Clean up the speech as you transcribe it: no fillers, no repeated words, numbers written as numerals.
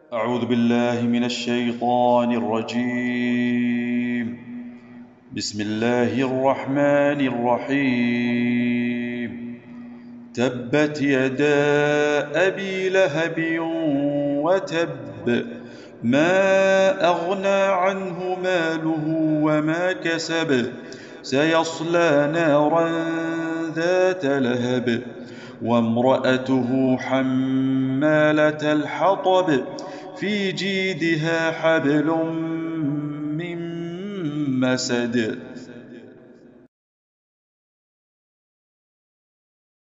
أعوذ بالله من الشيطان الرجيم. بسم الله الرحمن الرحيم. تبت يدا أبي لهب وتب، ما أغنى عنه ماله وما كسب، سيصلى نارا ذات لهب وامرأته حمالة الحطب في جيدها حبل من مسد.